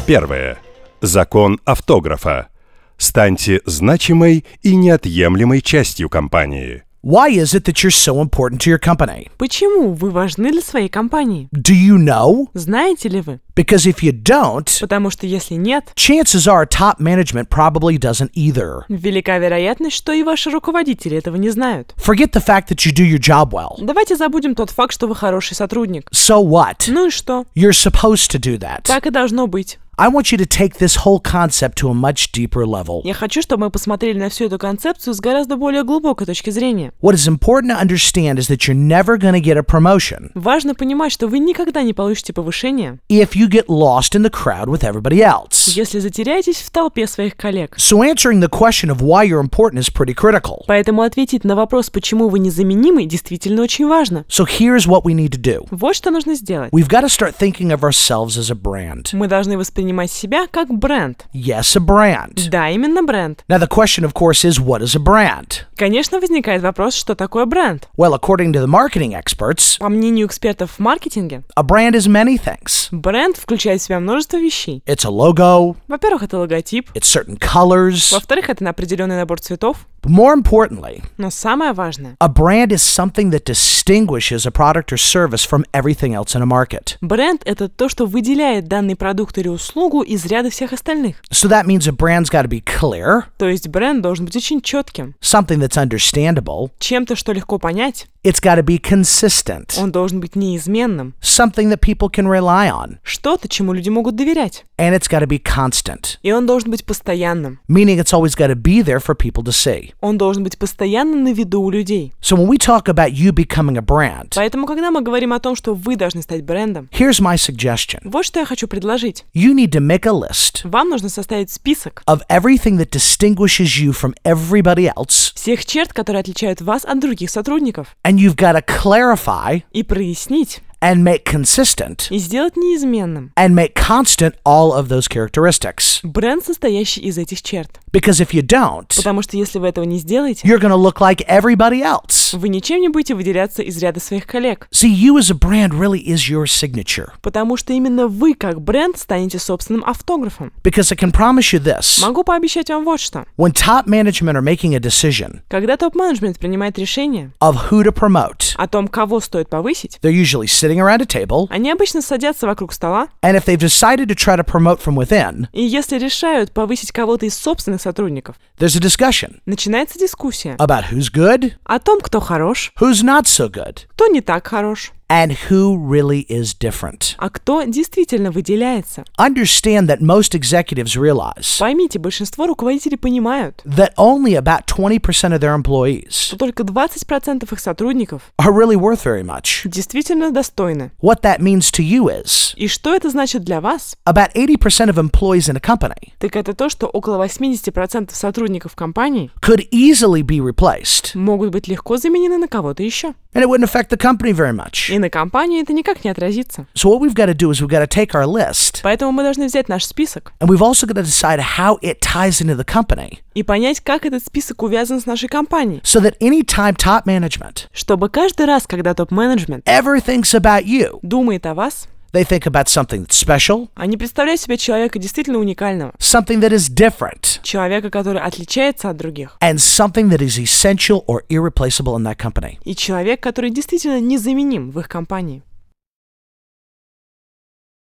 Первое. Закон автографа. Станьте значимой и неотъемлемой частью компании. Why is it that you're so important to your company? Почему вы важны для своей компании? Do you know? Знаете ли вы? Because if you don't, Потому что если нет, chances are top management probably doesn't either. велика вероятность, что и ваши руководители этого не знают. Forget the fact that you do your job well. Давайте забудем тот факт, что вы хороший сотрудник. So what? Ну и что? You're supposed to do that. Так и должно быть. I want you to take this whole concept to a much deeper level. Я хочу, чтобы мы посмотрели на всю эту концепцию с гораздо более глубокой точки зрения. What is important to understand is that you're never going to get a promotion Важно понимать, что вы никогда не получите повышение, if you get lost in the crowd with everybody else. если затеряетесь в толпе своих коллег. So answering the question of why you're important is pretty critical. Поэтому ответить на вопрос, почему вы незаменимы, действительно очень важно. So here's what we need to do. Вот что нужно сделать. We've got to start thinking of ourselves as a brand. Мы должны воспринимать себя как бренд. Yes, a brand. Да, именно бренд. Now the question, of course, is what is a brand? Конечно, возникает вопрос, что такое бренд. Well, according to the marketing experts, По мнению экспертов в маркетинге, a brand is many things. бренд включает в себя множество вещей. It's a logo, Во-первых, это логотип. it's certain colors, Во-вторых, это определенный набор цветов. but more importantly, Но самое важное, a brand is something that distinguishes a product or service from everything else in a market. бренд — это то, что выделяет данный продукт или услугу из ряда всех остальных. So that means a brand's got to be clear, То есть бренд должен быть очень четким, something that's understandable, чем-то, что легко понять. it's got to be consistent, Он должен быть неизменным, something that people can rely on, что-то, чему люди могут доверять. and it's got to be constant, И он должен быть постоянным. meaning it's always got to be there for people to see. Он должен быть постоянно на виду у людей. So when we talk about you becoming a brand, Поэтому, когда мы говорим о том, что вы должны стать брендом, here's my suggestion. вот что я хочу предложить. You need to make a list Вам нужно составить список of everything that distinguishes you from everybody else, всех черт, которые отличают вас от других сотрудников, and you've got to clarify и прояснить, and make consistent и сделать неизменным and make constant all of those characteristics. бренд, состоящий из этих черт. Because if you don't, Потому что если вы этого не сделаете, you're going to look like everybody else. вы ничем не будете выделяться из ряда своих коллег. See, you as a brand really is your signature. Потому что именно вы, как бренд, станете собственным автографом. Because I can promise you this. Могу пообещать вам вот что. When top management are making a decision Когда топ-менеджмент принимает решение of who to promote, о том, кого стоит повысить, they're usually sitting around a table, они обычно садятся вокруг стола, and if they've decided to try to promote from within, и если решают повысить кого-то из собственных сотрудников, there's a discussion начинается дискуссия about who's good, о том, кто хорош, who's not so good, кто не так хорош, and who really is different. а кто действительно выделяется. Understand that most executives realize Поймите, большинство руководителей понимают, that only about 20% of their employees что только 20% их сотрудников are really worth very much. действительно достойны. What that means to you is И что это значит для вас? about 80% of employees in a company Так это то, что около 80% сотрудников компании could easily be replaced, могут быть легко заменены на кого-то еще. and it wouldn't affect the company very much. И на компании это никак не отразится. So what we've got to do is we've got to take our list, Поэтому мы должны взять наш список and we've also got to decide how it ties into the company, и понять, как этот список увязан с нашей компанией. so that anytime top management Чтобы каждый раз, когда топ-менеджмент ever thinks about you, думает о вас, they think about something that's special, они представляют себе человека действительно уникального, something that is different, человека, который отличается от других, and something that is essential or irreplaceable in that company. и человек, который действительно незаменим в их компании.